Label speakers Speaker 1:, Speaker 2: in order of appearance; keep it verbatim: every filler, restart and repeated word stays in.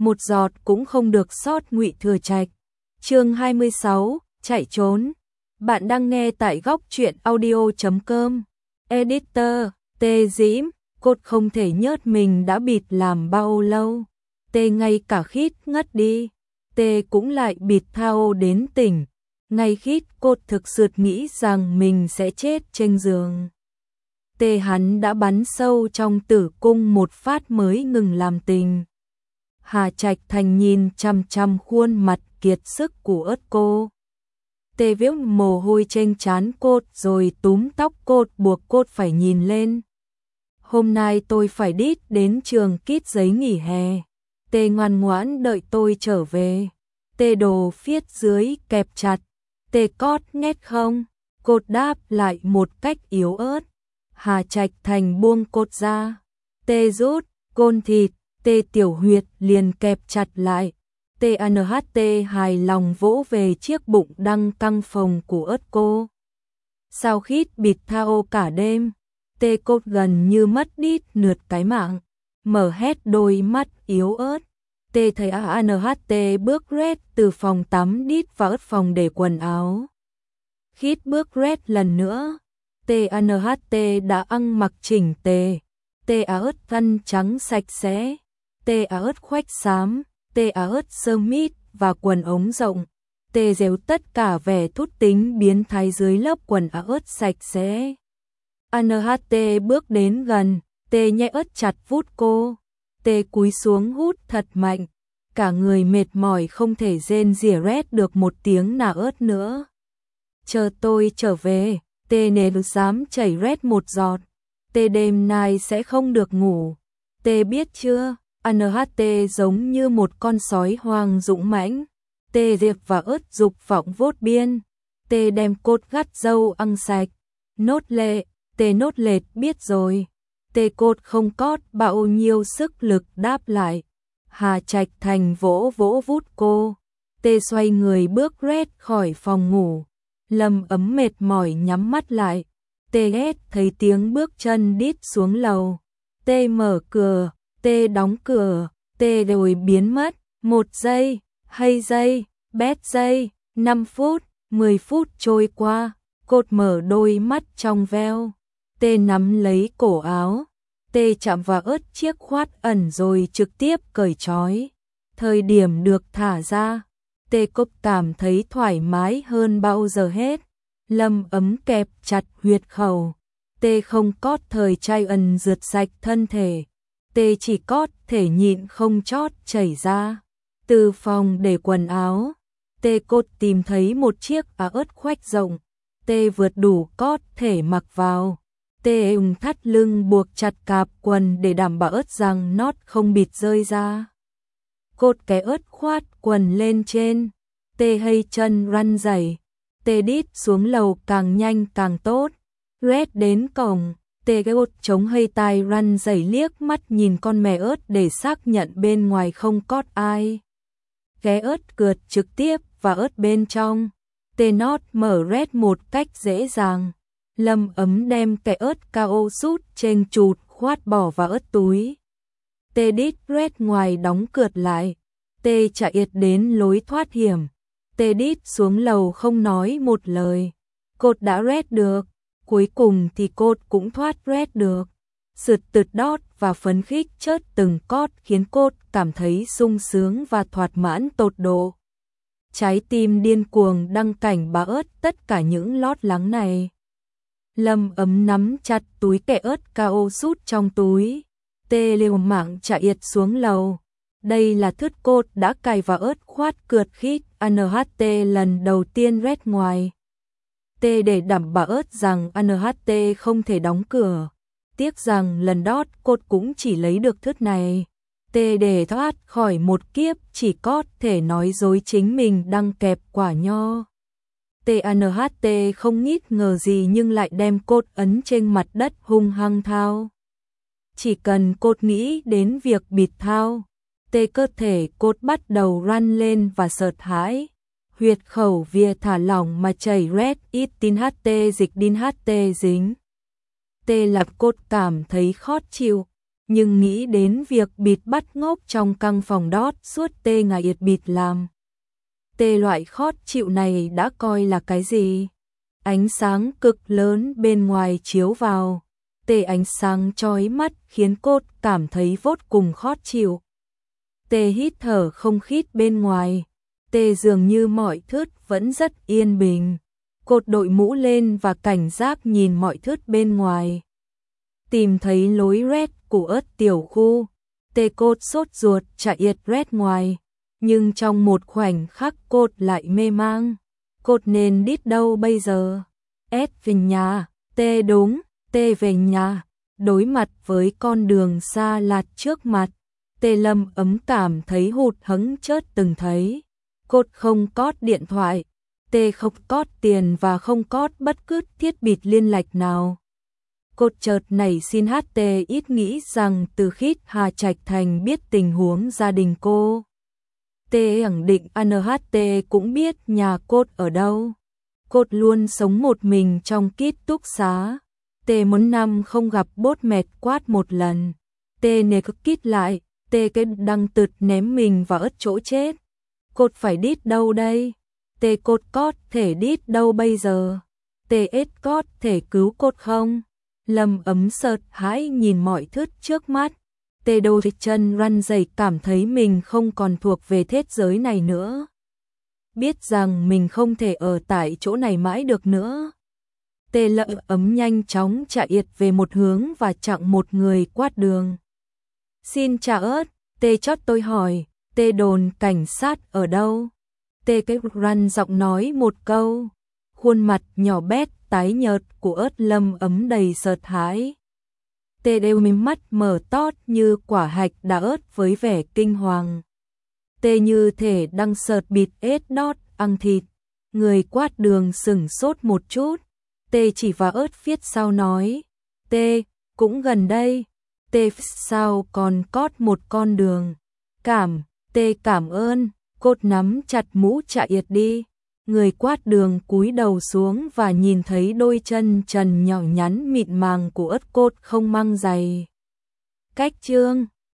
Speaker 1: một giọt cũng không được sót. Ngụy Thừa Trạch. Chương hai mươi sáu, chạy trốn. Bạn đang nghe tại góc truyện audio chấm com. Editor, Tê Dĩm, cốt không thể nhớt mình đã bịt làm bao lâu. Tê ngay cả khít ngất đi. Tê cũng lại bịt thao đến tỉnh. Ngay khít cốt thực sự nghĩ rằng mình sẽ chết trên giường. Tê hắn đã bắn sâu trong tử cung một phát mới ngừng làm tình. Hà Trạch Thành nhìn chăm chăm khuôn mặt kiệt sức của ớt cô. Tê viết mồ hôi trên trán cốt rồi túm tóc cốt buộc cốt phải nhìn lên. Hôm nay tôi phải đít đến trường kít giấy nghỉ hè. Tê ngoan ngoãn đợi tôi trở về. Tê đồ phiết dưới kẹp chặt. Tê cót nghét không? Cốt đáp lại một cách yếu ớt. Hà Trạch Thành buông cốt ra. Tê rút côn thịt. Tê tiểu huyệt liền kẹp chặt lại. tê en hát tê hài lòng vỗ về chiếc bụng đang căng phồng của ớt cô. Sao khít bịt thao cả đêm. Tê cốt gần như mất đít nượt cái mạng. Mở hét đôi mắt yếu ớt. Tê thấy en hát tê bước rét từ phòng tắm đít vào ớt phòng để quần áo. Khít bước rét lần nữa. tê en hát tê đã ăn mặc chỉnh tề. Tê áo ớt thân trắng sạch sẽ. Tê áo ớt khoách xám. Tê áo ớt sơ mít và quần ống rộng. Tê giấu tất cả vẻ thút tính biến thái dưới lớp quần áo ớt sạch sẽ. en hát tê bước đến gần. Tê nhẹ ớt chặt vút cô. Tê cúi xuống hút thật mạnh. Cả người mệt mỏi không thể rên rỉ rét được một tiếng nào ớt nữa. Chờ tôi trở về. Tê nề dám chảy rét một giọt. Tê đêm nay sẽ không được ngủ. Tê biết chưa? en hát tê giống như một con sói hoang dũng mãnh. Tê diệp và ớt dục vọng vốt biên. Tê đem cốt gắt dâu ăn sạch. Nốt lệ. Tê nốt lệt biết rồi. Tê cốt không cót bao nhiêu sức lực đáp lại. Hà Trạch Thành vỗ vỗ vút cô. Tê xoay người bước rét khỏi phòng ngủ. Lâm ấm mệt mỏi nhắm mắt lại. Tê ghét thấy tiếng bước chân đít xuống lầu. Tê mở cửa. Tê đóng cửa. Tê rồi biến mất. Một giây, hai giây, bét giây, năm phút, mười phút trôi qua. Cốt mở đôi mắt trong veo. Tê nắm lấy cổ áo. Tê chạm vào ớt chiếc khoát ẩn rồi trực tiếp cởi trói. Thời điểm được thả ra, Tê cốt cảm thấy thoải mái hơn bao giờ hết. Lâm ấm kẹp chặt huyệt khẩu. Tê không cót thời trai ẩn rượt sạch thân thể. Tê chỉ cót thể nhịn không chót chảy ra. Từ phòng để quần áo, Tê cốt tìm thấy một chiếc áo ớt khoách rộng. Tê vượt đủ cót thể mặc vào. Tê ung thắt lưng buộc chặt cạp quần để đảm bảo ớt rằng nót không bịt rơi ra. Cốt cái ớt khoát quần lên trên. Tê hay chân răn giày. Tê đít xuống lầu càng nhanh càng tốt. Rét đến cổng. Tê cái ớt chống hay tai răn giày liếc mắt nhìn con mè ớt để xác nhận bên ngoài không cót ai. Ghé ớt cượt trực tiếp vào ớt bên trong. Tê nót mở rét một cách dễ dàng. Lâm ấm đem cái ớt cao sút trên chụt khoát bỏ vào ớt túi. Tê đít rét ngoài đóng cượt lại. Tê chạy yệt đến lối thoát hiểm. Tê đít xuống lầu không nói một lời. Cốt đã rét được. Cuối cùng thì cốt cũng thoát rét được. Sượt tượt đót và phấn khích chớt từng cót khiến cốt cảm thấy sung sướng và thoạt mãn tột độ. Trái tim điên cuồng đăng cảnh báo ớt tất cả những lót lắng này. Lâm ấm nắm chặt túi kẹ ớt cao sút trong túi. Tê liều mạng chạy yệt xuống lầu. Đây là thứt cốt đã cài vào ớt khoát cượt khít en hát tê lần đầu tiên rét ngoài. Tê để đảm bảo ớt rằng en hát tê không thể đóng cửa. Tiếc rằng lần đót cốt cũng chỉ lấy được thứt này. Tê để thoát khỏi một kiếp chỉ có thể nói dối chính mình đang kẹp quả nho. tê en hát tê không ngít ngờ gì nhưng lại đem cốt ấn trên mặt đất hung hăng thao. Chỉ cần cốt nghĩ đến việc bịt thao, tê cơ thể cốt bắt đầu răn lên và sợ hãi. Huyệt khẩu vía thả lỏng mà chảy rét ít tin hát tê dịch đin hát tê dính. Tê lập cốt cảm thấy khó chịu, nhưng nghĩ đến việc bịt bắt ngốc trong căn phòng đót suốt tê ngày yệt bịt làm. Tê loại khó chịu này đã coi là cái gì? Ánh sáng cực lớn bên ngoài chiếu vào, tê ánh sáng chói mắt khiến cốt cảm thấy vô cùng khó chịu. Tê hít thở không khí bên ngoài, tê dường như mọi thứ vẫn rất yên bình. Cốt đội mũ lên và cảnh giác nhìn mọi thứ bên ngoài. Tìm thấy lối rét của ớt tiểu khu, tê cốt sốt ruột chạy yết rét ngoài, nhưng trong một khoảnh khắc cốt lại mê mang. Cốt nên đít đâu bây giờ? S về nhà, tê đúng, tê về nhà. Đối mặt với con đường xa lạt trước mặt, tê Lâm ấm cảm thấy hụt hẫng chợt từng thấy. Cốt không có điện thoại, tê không có tiền và không có bất cứ thiết bị liên lạc nào. Cốt chợt nảy xin hát tê ít nghĩ rằng từ khi Hà Trạch Thành biết tình huống gia đình cô, tê khẳng định en hát tê cũng biết nhà cốt ở đâu. Cốt luôn sống một mình trong ký túc xá. Tê muốn năm không gặp bốt mệt quát một lần. Tê nề cứ kít lại, tê cái đăng tụt ném mình vào ớt chỗ chết. Cốt phải đít đâu đây? Tê cốt có thể đít đâu bây giờ? Tê ết có thể cứu cốt không? Lâm ấm sợ hãi nhìn mọi thứ trước mắt. Tê đôi chân run rẩy cảm thấy mình không còn thuộc về thế giới này nữa. Biết rằng mình không thể ở tại chỗ này mãi được nữa. Tê Lâm ấm nhanh chóng chạy yệt về một hướng và chặn một người quát đường. Xin chào ớt, tê chót tôi hỏi, tê đồn cảnh sát ở đâu? Tê cái run giọng nói một câu. Khuôn mặt nhỏ bé tái nhợt của ớt Lâm ấm đầy sợ hãi. Tê đều mí mắt mở tót như quả hạch đá ớt với vẻ kinh hoàng. Tê như thể đang sợt bịt ết đót ăn thịt. Người quát đường sửng sốt một chút. Tê chỉ vào ớt phía sau nói. Tê, cũng gần đây. Tê phía sau còn cót một con đường. Cảm, tê cảm ơn. Cốt nắm chặt mũ chạy yệt đi. Người quát đường cúi đầu xuống và nhìn thấy đôi chân trần nhỏ nhắn mịn màng của ớt cốt không mang giày. Cách chương